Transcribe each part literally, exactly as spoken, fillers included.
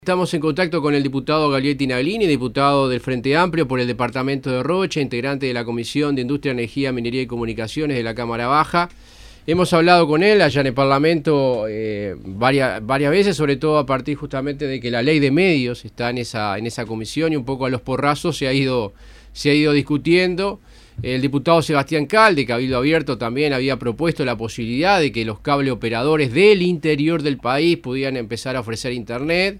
Estamos en contacto con el diputado Gabriel Tinaglini, diputado del Frente Amplio por el departamento de Rocha, integrante de la Comisión de Industria, Energía, Minería y Comunicaciones de la Cámara Baja. Hemos hablado con él allá en el Parlamento eh, varias, varias veces, sobre todo a partir justamente de que la ley de medios está en esa, en esa comisión y un poco a los porrazos se ha ido, se ha ido discutiendo. El diputado Sebastián Cal, de Cabildo Abierto, también había propuesto la posibilidad de que los cable operadores del interior del país pudieran empezar a ofrecer internet.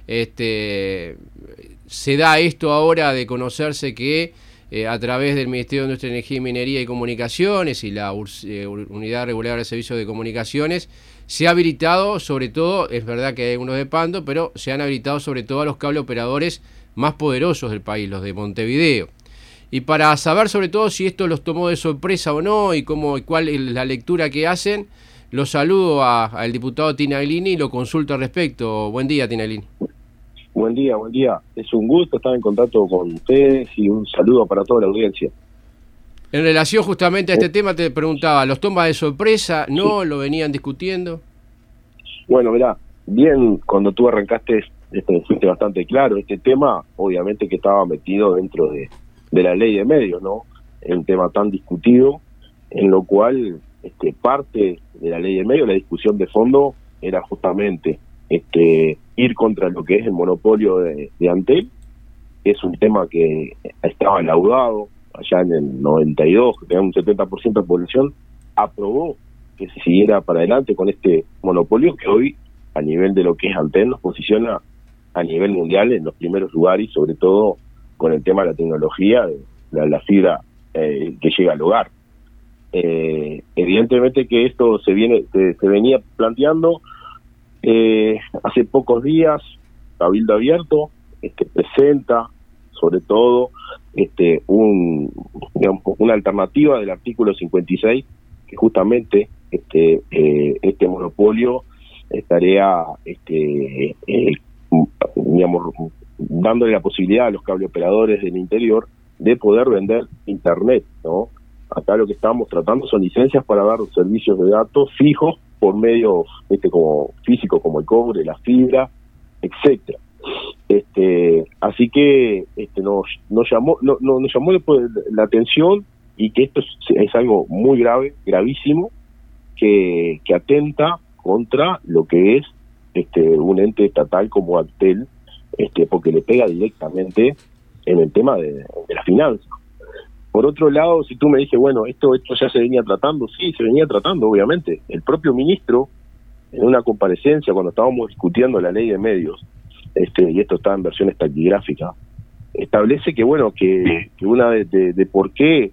Este, se da esto ahora de conocerse que eh, a través del Ministerio de Industria, Energía, Minería y Comunicaciones y la eh, Unidad Reguladora de Servicios de Comunicaciones se ha habilitado, sobre todo, es verdad que hay algunos de Pando, pero se han habilitado sobre todo a los cable operadores más poderosos del país, los de Montevideo. Y para saber sobre todo si esto los tomó de sorpresa o no y cómo y cuál es la lectura que hacen, lo saludo al diputado Tinaglini y lo consulto al respecto. Buen día, Tinaglini. Buen día, buen día. Es un gusto estar en contacto con ustedes y un saludo para toda la audiencia. En relación justamente a este eh, tema te preguntaba, ¿los toma de sorpresa? ¿No? Sí. ¿Lo venían discutiendo? Bueno, mirá, bien, cuando tú arrancaste, este, fuiste bastante claro. Este tema, obviamente que estaba metido dentro de, de la ley de medios, ¿no? Es un tema tan discutido, en lo cual este, parte de la ley de medios, la discusión de fondo, era justamente este ir contra lo que es el monopolio de, de Antel. Es un tema que estaba laudado allá en el noventa y dos, que tenía un setenta por ciento de población, aprobó que se siguiera para adelante con este monopolio que hoy, a nivel de lo que es Antel, nos posiciona a nivel mundial en los primeros lugares, y sobre todo con el tema de la tecnología, de la, la fibra eh, que llega al hogar. Eh, evidentemente que esto se viene se, se venía planteando. Eh, hace pocos días Cabildo Abierto este, presenta sobre todo este un digamos, una alternativa del artículo cincuenta y seis que justamente este eh, este monopolio estaría este eh, digamos dándole la posibilidad a los cableoperadores del interior de poder vender internet, ¿no? Acá lo que estamos tratando son licencias para dar servicios de datos fijos por medios este como físicos como el cobre, la fibra, etcétera. Este, así que este nos nos llamó no, no, nos llamó la atención, y que esto es, es algo muy grave, gravísimo, que que atenta contra lo que es este un ente estatal como Antel, este porque le pega directamente en el tema de, de la finanza. Por otro lado, si tú me dices, bueno, esto esto ya se venía tratando, sí, se venía tratando, obviamente. El propio ministro, en una comparecencia, cuando estábamos discutiendo la ley de medios, este y esto está en versiones taquigráficas, establece que, bueno, que, que una de, de, de por qué,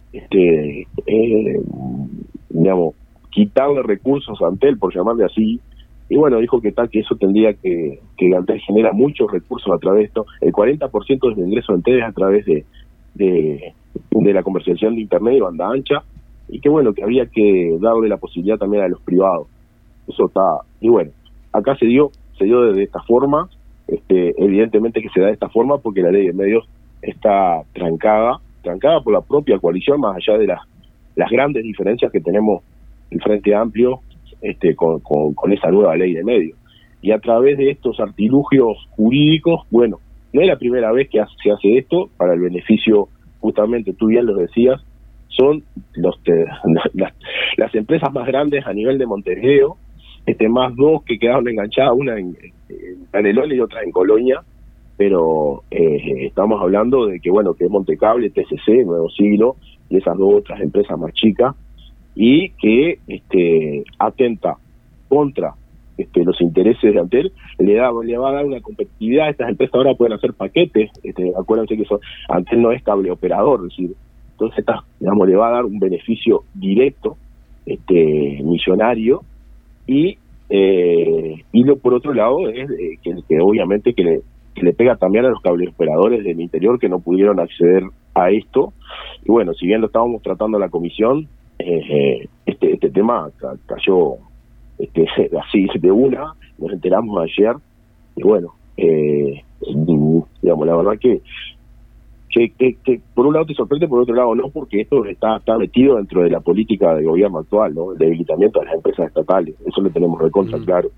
este eh, digamos, quitarle recursos a Antel, por llamarle así, y bueno, dijo que tal, que eso tendría que, que Antel genera muchos recursos a través de esto. El cuarenta por ciento del ingreso de Antel es a través de, de de la comercialización de internet y banda ancha, y que bueno, que había que darle la posibilidad también a los privados. Eso está, y bueno, acá se dio, se dio de, de esta forma, este, evidentemente que se da de esta forma porque la ley de medios está trancada, trancada por la propia coalición, más allá de las, las grandes diferencias que tenemos el Frente Amplio este, con, con, con esa nueva ley de medios. Y a través de estos artilugios jurídicos, bueno, no es la primera vez que se hace esto para el beneficio, justamente tú bien lo decías, son los te, las, las empresas más grandes a nivel de Montevideo, este más dos que quedaron enganchadas, una en, en Canelones y otra en Colonia, pero eh, estamos hablando de que, bueno, que es Montecable, T C C, Nuevo Siglo, y esas dos otras empresas más chicas, y que este atenta contra este los intereses de Antel, le da le va a dar una competitividad. Estas empresas ahora pueden hacer paquetes, este acuérdense que son, Antel no es cable operador, es decir, entonces está, digamos, le va a dar un beneficio directo, este millonario, y eh, y lo por otro lado es eh, que, que obviamente que le, que le pega también a los cable operadores del interior que no pudieron acceder a esto. Y bueno, si bien lo estábamos tratando en la comisión, eh, eh, este este tema ca- cayó Este, así de una, nos enteramos ayer, y bueno, eh, digamos, la verdad que que, que que por un lado te sorprende, por otro lado no, porque esto está, está metido dentro de la política del gobierno actual, ¿no? El debilitamiento de las empresas estatales, eso lo tenemos recontra mm. claro.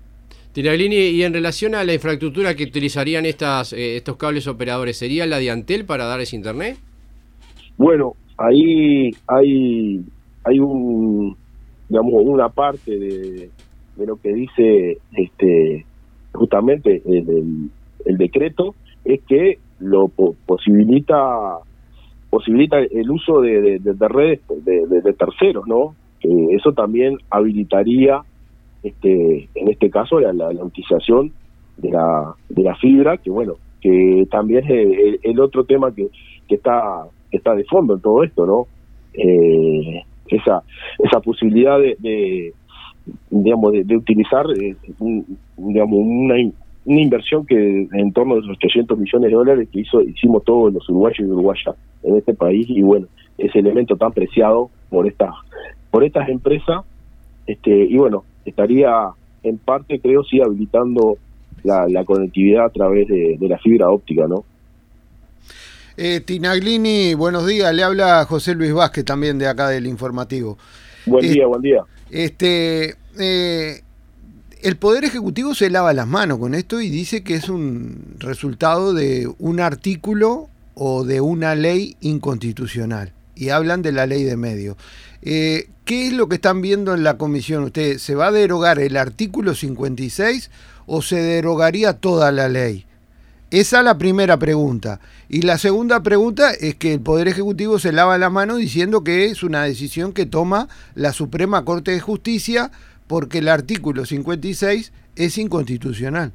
Tiraglini, y en relación a la infraestructura que utilizarían estas eh, estos cables operadores, ¿sería la de Antel para darles internet? Bueno, ahí hay hay un digamos una parte de, de lo que dice este justamente el, el, el decreto, es que lo po posibilita posibilita el uso de, de, de, de redes de, de, de terceros, ¿no? Que eso también habilitaría este en este caso la, la, la utilización de la de la fibra, que bueno, que también es el, el otro tema que, que está que está de fondo en todo esto, ¿no? Eh, esa esa posibilidad de, de digamos de, de utilizar eh, un, digamos una una inversión que en torno de los ochocientos millones de dólares que hizo hicimos todos los uruguayos y uruguayas en este país, y bueno, ese elemento tan preciado por estas por estas empresas, este y bueno, estaría en parte, creo, sí habilitando la, la conectividad a través de, de la fibra óptica, ¿no? Eh, Tinaglini, buenos días, le habla José Luis Vázquez, también de acá del Informativo. Buen eh, día, buen día. Este, eh, el Poder Ejecutivo se lava las manos con esto y dice que es un resultado de un artículo o de una ley inconstitucional, y hablan de la ley de medios. Eh, ¿Qué es lo que están viendo en la comisión? ¿Usted se va a derogar el artículo cincuenta y seis o se derogaría toda la ley? Esa es la primera pregunta. Y la segunda pregunta es que el Poder Ejecutivo se lava las manos diciendo que es una decisión que toma la Suprema Corte de Justicia porque el artículo cincuenta y seis es inconstitucional.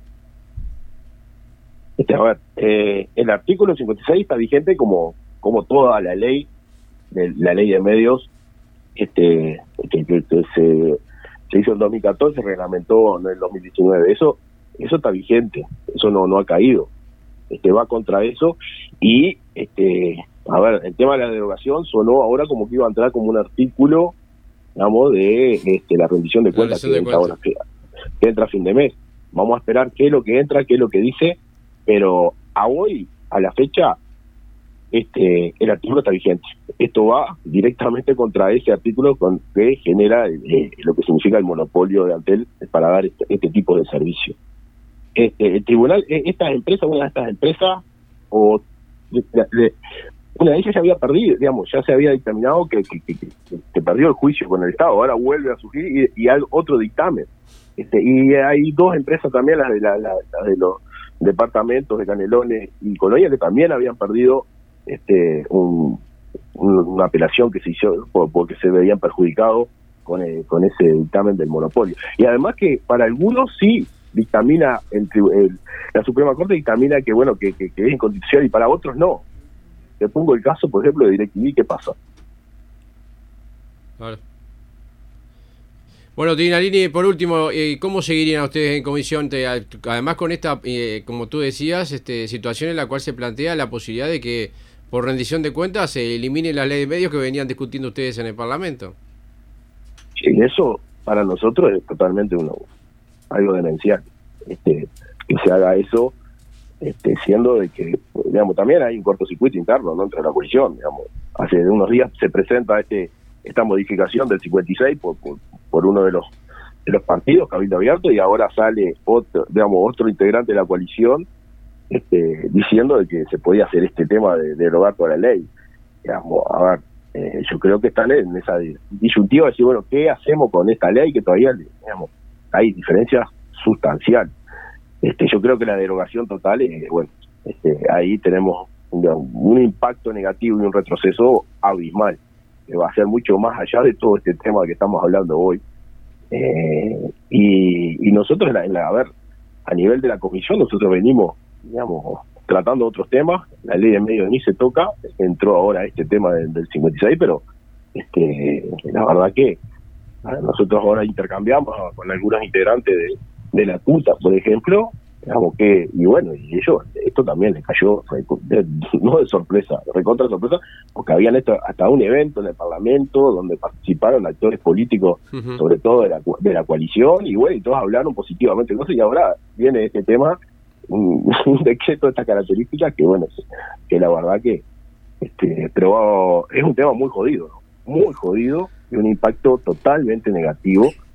Este, a ver, eh, el artículo cincuenta y seis está vigente como como toda la ley, de, la ley de medios, este que, que, que se, se hizo en dos mil catorce, se reglamentó en el dos mil diecinueve. Eso eso está vigente, eso no no ha caído. Este va contra eso, y este a ver, el tema de la derogación sonó ahora como que iba a entrar como un artículo, digamos, de este, la rendición de cuentas que, entra ahora, que, que entra a fin de mes. Vamos a esperar qué es lo que entra, qué es lo que dice, pero a hoy, a la fecha, este el artículo está vigente. Esto va directamente contra ese artículo con, que genera eh, lo que significa el monopolio de Antel para dar este, este tipo de servicio. Este, el tribunal, estas empresas, una de estas empresas, o de, de, una de ellas ya había perdido, digamos, ya se había dictaminado que, que, que, que, que perdió el juicio con el Estado, ahora vuelve a surgir y, y hay otro dictamen. Este, y hay dos empresas también, las de, la, la, las de los departamentos de Canelones y Colonia, que también habían perdido este un, un, una apelación que se hizo por, porque se veían perjudicados con, el, con ese dictamen del monopolio. Y además que para algunos sí dictamina el, el, la Suprema Corte dictamina que bueno que, que, que es inconstitucional, y para otros no. Te pongo el caso, por ejemplo, de DirecTV. ¿Qué pasa? Vale. Bueno, Tinaglini, por último, eh, ¿cómo seguirían ustedes en comisión? Te, además con esta, eh, como tú decías, este, situación en la cual se plantea la posibilidad de que por rendición de cuentas se elimine la ley de medios que venían discutiendo ustedes en el Parlamento. Sí, eso para nosotros es totalmente uno algo demencial, este, que se haga eso, este, siendo de que, digamos, también hay un cortocircuito interno, ¿no?, entre la coalición. Digamos, hace unos días se presenta este esta modificación del cincuenta y seis por, por, por uno de los de los partidos, Cabildo Abierto, y ahora sale otro, digamos, otro integrante de la coalición, este, diciendo de que se podía hacer este tema de, de derogar toda la ley. Digamos, a ver, eh, yo creo que están en esa disyuntiva de decir, bueno, ¿qué hacemos con esta ley que todavía, digamos, hay diferencias sustanciales? Este, yo creo que la derogación total, eh, bueno, este, ahí tenemos un, un impacto negativo y un retroceso abismal, que va a ser mucho más allá de todo este tema que estamos hablando hoy. Eh, y, y nosotros, en la, en la, a ver, a nivel de la comisión, nosotros venimos, digamos, tratando otros temas. La ley de medios ni se toca, entró ahora este tema del, del cincuenta y seis, pero este, la verdad que nosotros ahora intercambiamos con algunos integrantes de, de la CUTA, por ejemplo, digamos que, y bueno, y ellos, esto también les cayó, de, no de sorpresa, de recontra sorpresa, porque habían hecho hasta un evento en el Parlamento donde participaron actores políticos, uh-huh. sobre todo de la, de la coalición, y bueno, y todos hablaron positivamente, no sé, y ahora viene este tema, un, un decreto de estas características, que bueno, que la verdad que, este, pero es un tema muy jodido, ¿no? Muy jodido, y un impacto totalmente negativo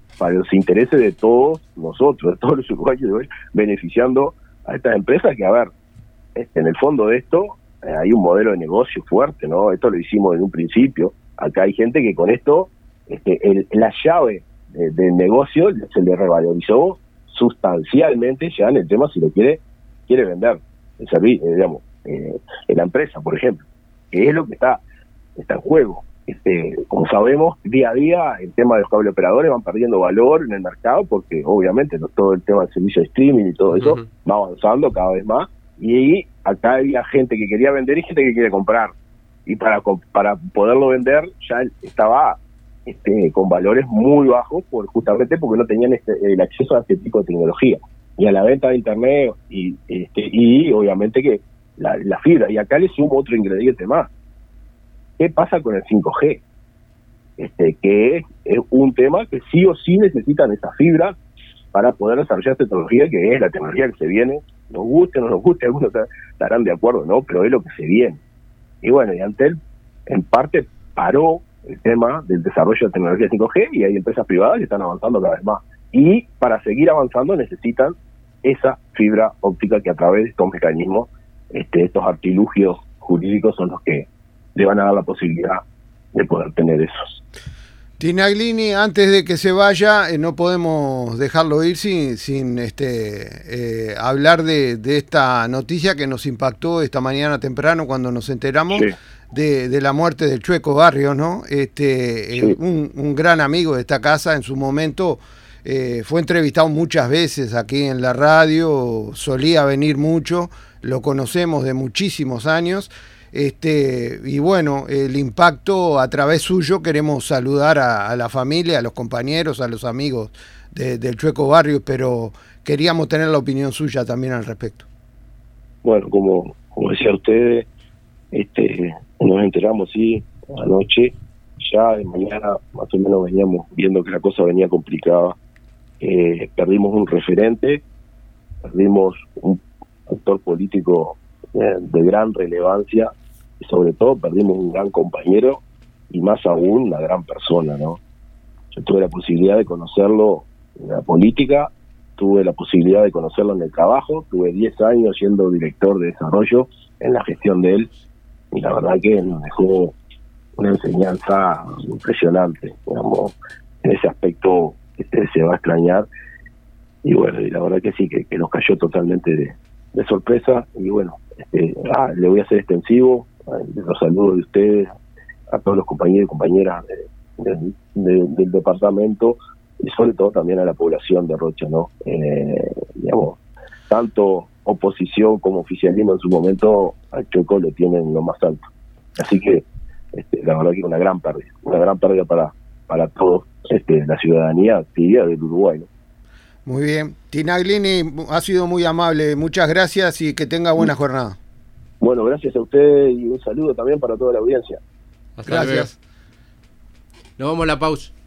para los intereses de todos nosotros, de todos los uruguayos, beneficiando a estas empresas que, a ver, este, en el fondo de esto eh, hay un modelo de negocio fuerte, ¿no? Esto lo hicimos en un principio. Acá hay gente que con esto, este, el, la llave de, del negocio se le revalorizó sustancialmente ya en el tema si lo quiere quiere vender el servicio, eh, digamos, eh, en la empresa, por ejemplo, que es lo que está, está en juego. Este, como sabemos, día a día el tema de los cable operadores van perdiendo valor en el mercado porque obviamente no, todo el tema del servicio de streaming y todo eso uh-huh. va avanzando cada vez más, y acá había gente que quería vender y gente que quiere comprar, y para para poderlo vender ya estaba este, con valores muy bajos por justamente porque no tenían este, el acceso a este tipo de tecnología y a la venta de internet y este, y obviamente que la, la fibra. Y acá le sumo otro ingrediente más. ¿Qué pasa con el cinco G? Este, que es, es un tema que sí o sí necesitan esa fibra para poder desarrollar esta tecnología, que es la tecnología que se viene, nos guste o no nos guste, algunos estarán de acuerdo, ¿no? Pero es lo que se viene. Y bueno, y Antel en parte paró el tema del desarrollo de tecnología cinco G, y hay empresas privadas que están avanzando cada vez más. Y para seguir avanzando necesitan esa fibra óptica que a través de estos mecanismos, este, estos artilugios jurídicos son los que le van a dar la posibilidad de poder tener esos. Tinaglini, antes de que se vaya, eh, no podemos dejarlo ir sin, sin este, eh, hablar de, de esta noticia que nos impactó esta mañana temprano cuando nos enteramos sí. de, de la muerte del Chueco Barrios, ¿no? Este, sí. eh, un, un gran amigo de esta casa en su momento. Eh, fue entrevistado muchas veces aquí en la radio, solía venir mucho, lo conocemos de muchísimos años. Este, y bueno, el impacto a través suyo, queremos saludar a, a la familia, a los compañeros, a los amigos de, del Chueco Barrios, pero queríamos tener la opinión suya también al respecto. Bueno, como, como decía usted, este, nos enteramos, sí, anoche, ya de mañana más o menos veníamos viendo que la cosa venía complicada. Eh, perdimos un referente, perdimos un actor político eh, de gran relevancia, y sobre todo perdimos un gran compañero y más aún una gran persona, ¿no? Yo tuve la posibilidad de conocerlo en la política, tuve la posibilidad de conocerlo en el trabajo, tuve diez años siendo director de desarrollo en la gestión de él, y la verdad que nos dejó una enseñanza impresionante, digamos, en ese aspecto este, se va a extrañar, y bueno, y la verdad que sí, que, que nos cayó totalmente de, de sorpresa, y bueno, este, ah, le voy a hacer extensivo de los saludos de ustedes a todos los compañeros y compañeras de, de, de, del departamento, y sobre todo también a la población de Rocha, ¿no? Eh, digamos, tanto oposición como oficialismo en su momento al Chueco lo tienen en lo más alto, así que este, la verdad que una gran pérdida, una gran pérdida para para todos este, la ciudadanía activa del Uruguay, ¿no? Muy bien, Tinaglini, ha sido muy amable, muchas gracias y que tenga buena jornada. Bueno, gracias a usted y un saludo también para toda la audiencia. Hasta gracias. Luego. Nos vamos a la pausa.